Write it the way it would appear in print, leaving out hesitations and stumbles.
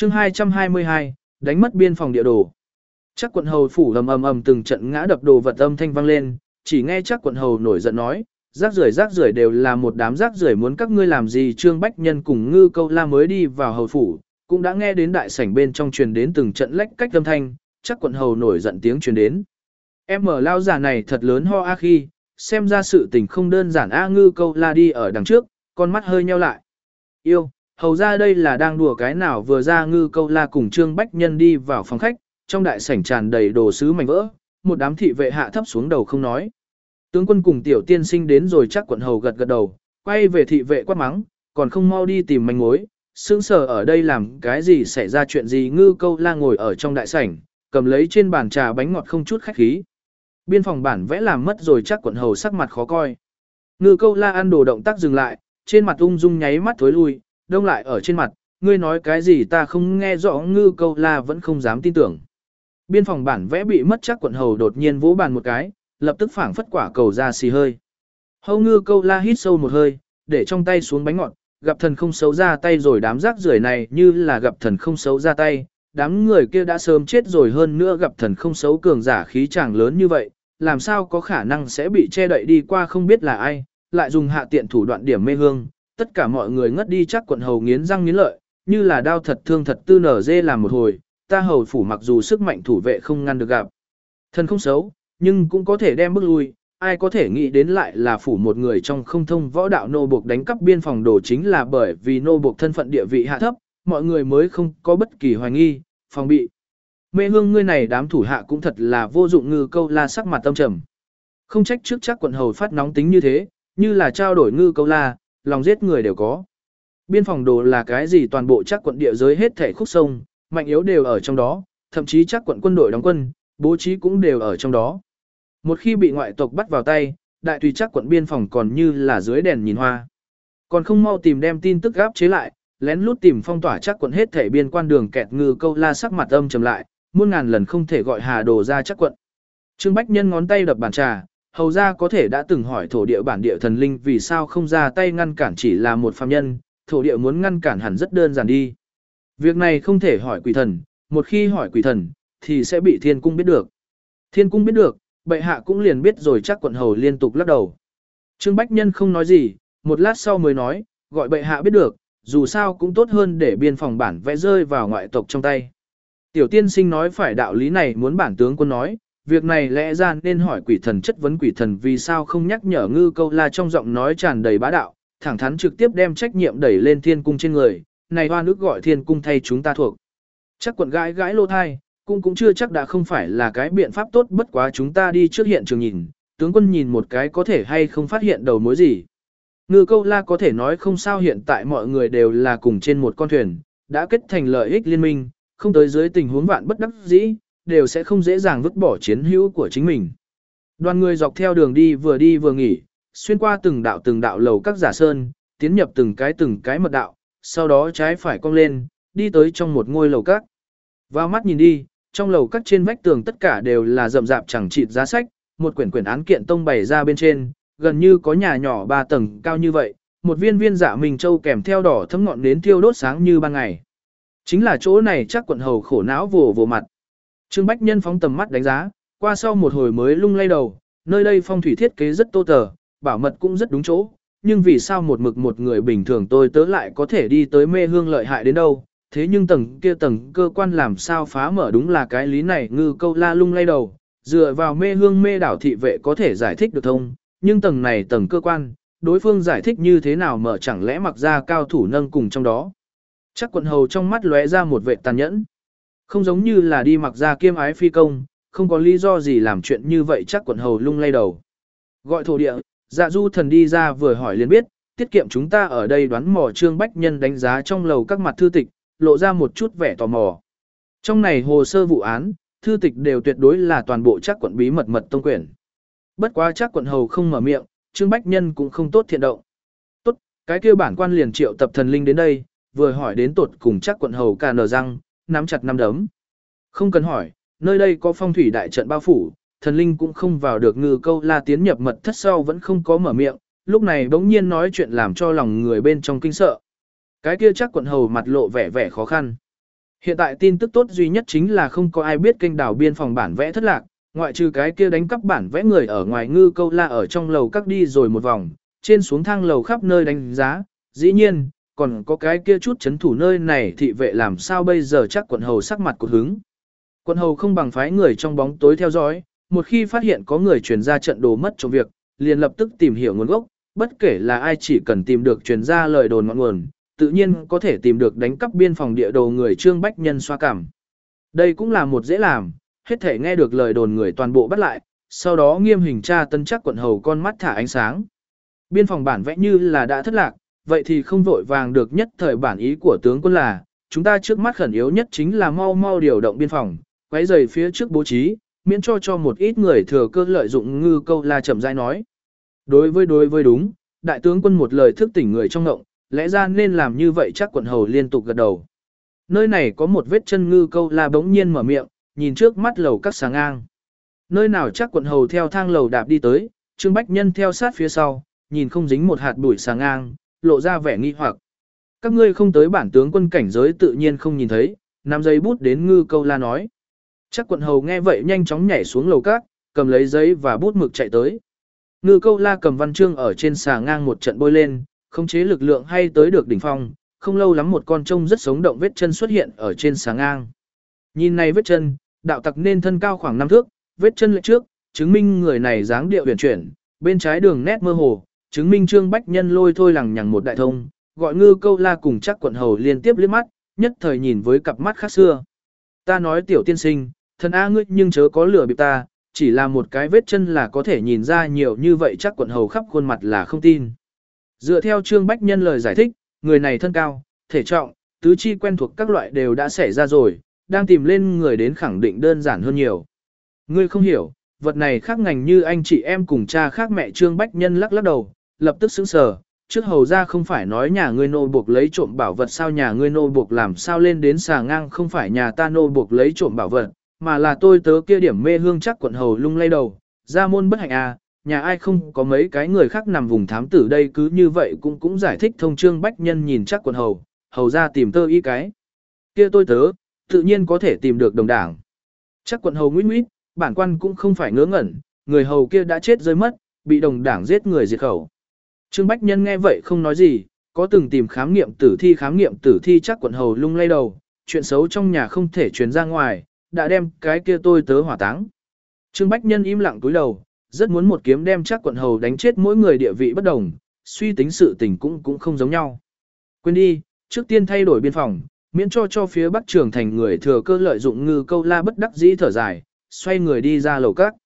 chương 222, đánh mất biên phòng địa đồ. Chắc quận hầu phủ ầm từng trận ngã đập đồ vật âm thanh vang lên, chỉ nghe chắc quận hầu nổi giận nói, rác rưởi đều là một đám rác rưởi, muốn các ngươi làm gì? Trương Bách Nhân cùng Ngư Câu La mới đi vào hầu phủ, cũng đã nghe đến đại sảnh bên trong truyền đến từng trận lách cách âm thanh, chắc quận hầu nổi giận tiếng truyền đến. Em mở lao giả này thật lớn ho a khi, xem ra sự tình không đơn giản a. Ngư Câu La đi ở đằng trước, con mắt hơi nheo lại. Yêu, hầu ra đây là đang đùa cái nào? Vừa ra Ngư Câu La cùng Trương Bách Nhân đi vào phòng khách, trong đại sảnh tràn đầy đồ sứ mảnh vỡ, một đám thị vệ hạ thấp xuống đầu không nói. Tướng quân cùng tiểu tiên sinh đến rồi, chắc quận hầu gật gật đầu, quay về thị vệ quát mắng, còn không mau đi tìm manh mối, sững sờ ở đây làm cái gì, xảy ra chuyện gì? Ngư Câu La ngồi ở trong đại sảnh, cầm lấy trên bàn trà bánh ngọt không chút khách khí. Biên phòng bản vẽ làm mất rồi, chắc quận hầu sắc mặt khó coi. Ngư Câu La ăn đồ động tác dừng lại, trên mặt ung dung nháy mắt thối lui, đông lại ở trên mặt, ngươi nói cái gì ta không nghe rõ. Ngư Câu La vẫn không dám tin tưởng. Biên phòng bản vẽ bị mất, chắc quận hầu đột nhiên vỗ bàn một cái, lập tức phảng phất quả cầu ra xì hơi. Hầu Ngư Câu La hít sâu một hơi, để trong tay xuống bánh ngọt, gặp thần không xấu ra tay rồi. Đám rác rưởi này như là gặp thần không xấu ra tay, đám người kia đã sớm chết rồi, hơn nữa gặp thần không xấu cường giả khí chàng lớn như vậy, làm sao có khả năng sẽ bị che đậy đi qua không biết là ai, lại dùng hạ tiện thủ đoạn điểm mê hương. Tất cả mọi người ngất đi, chắc quận hầu nghiến răng nghiến lợi, như là đao thật thương thật tư nở dê làm một hồi, ta hầu phủ mặc dù sức mạnh thủ vệ không ngăn được gặp thần không xấu, nhưng cũng có thể đem bước lui, ai có thể nghĩ đến lại là phủ một người trong không thông võ đạo nô buộc đánh cắp biên phòng đồ. Chính là bởi vì nô buộc thân phận địa vị hạ thấp, mọi người mới không có bất kỳ hoài nghi, phòng bị. Mê hương ngươi này đám thủ hạ cũng thật là vô dụng. Ngư Câu La sắc mặt tâm trầm, không trách trước chắc quận hầu phát nóng tính như thế, như là trao đổi Ngư Câu La, lòng giết người đều có. Biên phòng đồ là cái gì? Toàn bộ chắc quận địa giới hết thảy khúc sông, mạnh yếu đều ở trong đó, thậm chí chắc quận quân đội đóng quân, bố trí cũng đều ở trong đó. Một khi bị ngoại tộc bắt vào tay, đại tùy chắc quận biên phòng còn như là dưới đèn nhìn hoa. Còn không mau tìm đem tin tức gáp chế lại, lén lút tìm phong tỏa chắc quận hết thảy biên quan đường kẹt. Ngư Câu La sắc mặt âm trầm lại, muôn ngàn lần không thể gọi Hà Đồ ra chắc quận. Trương Bách Nhân ngón tay đập bàn trà, hầu ra có thể đã từng hỏi thổ địa bản địa thần linh vì sao không ra tay ngăn cản, chỉ là một phàm nhân, thổ địa muốn ngăn cản hẳn rất đơn giản đi. Việc này không thể hỏi quỷ thần, một khi hỏi quỷ thần, thì sẽ bị thiên cung biết được. Thiên cung biết được, bệ hạ cũng liền biết rồi. Chắc quận hầu liên tục lắc đầu. Trương Bách Nhân không nói gì, một lát sau mới nói, gọi bệ hạ biết được, dù sao cũng tốt hơn để biên phòng bản vẽ rơi vào ngoại tộc trong tay. Tiểu tiên sinh nói phải, đạo lý này muốn bản tướng quân nói, việc này lẽ ra nên hỏi quỷ thần, chất vấn quỷ thần vì sao không nhắc nhở. Ngư Câu La trong giọng nói tràn đầy bá đạo, thẳng thắn trực tiếp đem trách nhiệm đẩy lên thiên cung trên người, này oan ức gọi thiên cung thay chúng ta thuộc. Chắc quận gãi gãi lô thai, cũng chưa chắc đã không phải là cái biện pháp tốt, bất quá chúng ta đi trước hiện trường nhìn, tướng quân nhìn một cái có thể hay không phát hiện đầu mối gì. Ngư Câu La có thể nói không sao, hiện tại mọi người đều là cùng trên một con thuyền, đã kết thành lợi ích liên minh, không tới dưới tình huống vạn bất đắc dĩ, đều sẽ không dễ dàng vứt bỏ chiến hữu của chính mình. Đoàn người dọc theo đường đi vừa nghỉ, xuyên qua từng đạo lầu các giả sơn, tiến nhập từng cái mật đạo, sau đó trái phải cong lên, đi tới trong một ngôi lầu các. Vào mắt nhìn đi, trong lầu các trên vách tường tất cả đều là rậm rạp chẳng chịt giá sách, một quyển án kiện tông bày ra bên trên, gần như có nhà nhỏ 3 tầng cao như vậy, một viên dạ mình châu kèm theo đỏ thấm ngọn nến thiêu đốt sáng như ban ngày. Chính là chỗ này chắc quận hầu khổ não vồ mặt. Trương Bách Nhân phóng tầm mắt đánh giá, qua sau một hồi mới lung lay đầu, nơi đây phong thủy thiết kế rất tô tờ, bảo mật cũng rất đúng chỗ, nhưng vì sao một người bình thường tôi tớ lại có thể đi tới mê hương lợi hại đến đâu, thế nhưng tầng cơ quan làm sao phá mở, đúng là cái lý này. Ngư Câu La lung lay đầu, dựa vào mê hương mê đảo thị vệ có thể giải thích được thông, nhưng tầng cơ quan, đối phương giải thích như thế nào mở, chẳng lẽ mặc ra cao thủ nâng cùng trong đó. Chắc quận hầu trong mắt lóe ra một vẻ tàn nhẫn, không giống như là đi mặc ra kiêm ái phi công, không có lý do gì làm chuyện như vậy. Chắc quận hầu lung lay đầu, gọi thổ địa, Dạ Du thần đi ra vừa hỏi liền biết, tiết kiệm chúng ta ở đây đoán mò. Trương Bách Nhân đánh giá trong lầu các mặt thư tịch, lộ ra một chút vẻ tò mò. Trong này hồ sơ vụ án, thư tịch đều tuyệt đối là toàn bộ chắc quận bí mật tông quyển. Bất quá chắc quận hầu không mở miệng, Trương Bách Nhân cũng không tốt thiện động. Tốt, cái kia bản quan liền triệu tập thần linh đến đây, vừa hỏi đến tột cùng. Chắc quận hầu cà nở răng, nắm chặt nắm đấm. Không cần hỏi, nơi đây có phong thủy đại trận bao phủ, thần linh cũng không vào được. Ngư Câu La tiến nhập mật thất sau vẫn không có mở miệng, lúc này bỗng nhiên nói chuyện làm cho lòng người bên trong kinh sợ. Cái kia chắc quận hầu mặt lộ vẻ khó khăn. Hiện tại tin tức tốt duy nhất chính là không có ai biết kênh đảo biên phòng bản vẽ thất lạc, ngoại trừ cái kia đánh cắp bản vẽ người ở ngoài Ngư Câu La ở trong lầu các đi rồi một vòng, trên xuống thang lầu khắp nơi đánh giá, dĩ nhiên, còn có cái kia chút chấn thủ nơi này thị vệ làm sao bây giờ chắc quận hầu sắc mặt cột hứng. Quận hầu không bằng phái người trong bóng tối theo dõi, một khi phát hiện có người truyền ra trận đồ mất trong việc, liền lập tức tìm hiểu nguồn gốc, bất kể là ai chỉ cần tìm được truyền ra lời đồn ngọn nguồn, tự nhiên có thể tìm được đánh cắp biên phòng địa đồ người Trương Bách Nhân xoa cảm. Đây cũng là một dễ làm, hết thể nghe được lời đồn người toàn bộ bắt lại, sau đó nghiêm hình tra tân chắc quận hầu con mắt thả ánh sáng. Biên phòng bản vẽ như là đã thất lạc, vậy thì không vội vàng được nhất thời bản ý của tướng quân là, chúng ta trước mắt khẩn yếu nhất chính là mau mau điều động biên phòng, quấy rầy phía trước bố trí, miễn cho một ít người thừa cơ lợi dụng Ngư Câu La chậm rãi nói. Đối với đúng, đại tướng quân một lời thức tỉnh người trong ngộng, lẽ ra nên làm như vậy chắc quận hầu liên tục gật đầu. Nơi này có một vết chân Ngư Câu La bỗng nhiên mở miệng, nhìn trước mắt lầu các sáng ngang. Nơi nào chắc quận hầu theo thang lầu đạp đi tới, Trương Bách Nhân theo sát phía sau, nhìn không dính một hạt bụi sáng ngang, lộ ra vẻ nghi hoặc. Các ngươi không tới bản tướng quân cảnh giới tự nhiên không nhìn thấy, nắm giấy bút đến Ngư Câu La nói. Chắc quận hầu nghe vậy nhanh chóng nhảy xuống lầu các, cầm lấy giấy và bút mực chạy tới. Ngư Câu La cầm văn chương ở trên xà ngang một trận bôi lên, khống chế lực lượng hay tới được đỉnh phong, không lâu lắm một con trông rất sống động vết chân xuất hiện ở trên xà ngang. Nhìn này vết chân, đạo tặc nên thân cao khoảng 5 thước, vết chân lệch trước, chứng minh người này dáng điệu huyền chuyển, bên trái đường nét mơ hồ, chứng minh Trương Bách Nhân lôi thôi lằng nhằng một đại thông, gọi Ngư Câu La cùng chắc quận hầu liên tiếp liếc mắt, nhất thời nhìn với cặp mắt khác xưa. Ta nói tiểu tiên sinh, thần A ngươi nhưng chớ có lừa bịp ta, chỉ là một cái vết chân là có thể nhìn ra nhiều như vậy chắc quận hầu khắp khuôn mặt là không tin. Dựa theo Trương Bách Nhân lời giải thích, người này thân cao, thể trọng, tứ chi quen thuộc các loại đều đã xảy ra rồi, đang tìm lên người đến khẳng định đơn giản hơn nhiều. Ngươi không hiểu, vật này khác ngành như anh chị em cùng cha khác mẹ. Trương Bách Nhân lắc lắc đầu, lập tức sững sờ, trước hầu ra không phải nói nhà ngươi nô buộc lấy trộm bảo vật sao, nhà ngươi nô buộc làm sao lên đến xà ngang, không phải nhà ta nô buộc lấy trộm bảo vật, mà là tôi tớ kia điểm mê hương. Chắc quận hầu lung lay đầu, ra môn bất hạnh à, nhà ai không có mấy cái người khác nằm vùng thám tử đây, cứ như vậy cũng giải thích thông. Trương Bách Nhân nhìn chắc quận hầu ra tìm tơ y cái kia tôi tớ, tự nhiên có thể tìm được đồng đảng. Chắc quận hầu nguyết nguyết, bản quan cũng không phải ngớ ngẩn, người hầu kia đã chết rơi mất, bị đồng đảng giết người diệt khẩu. Trương Bách Nhân nghe vậy không nói gì, có từng tìm khám nghiệm tử thi. Chắc quận hầu lung lay đầu, chuyện xấu trong nhà không thể truyền ra ngoài, đã đem cái kia tôi tớ hỏa táng. Trương Bách Nhân im lặng cúi đầu, rất muốn một kiếm đem chắc quận hầu đánh chết, mỗi người địa vị bất đồng, suy tính sự tình cũng không giống nhau. Quên đi, trước tiên thay đổi biên phòng, miễn cho phía Bắc Trường Thành người thừa cơ lợi dụng Ngư Câu La. Bất đắc dĩ thở dài, xoay người đi ra lầu các.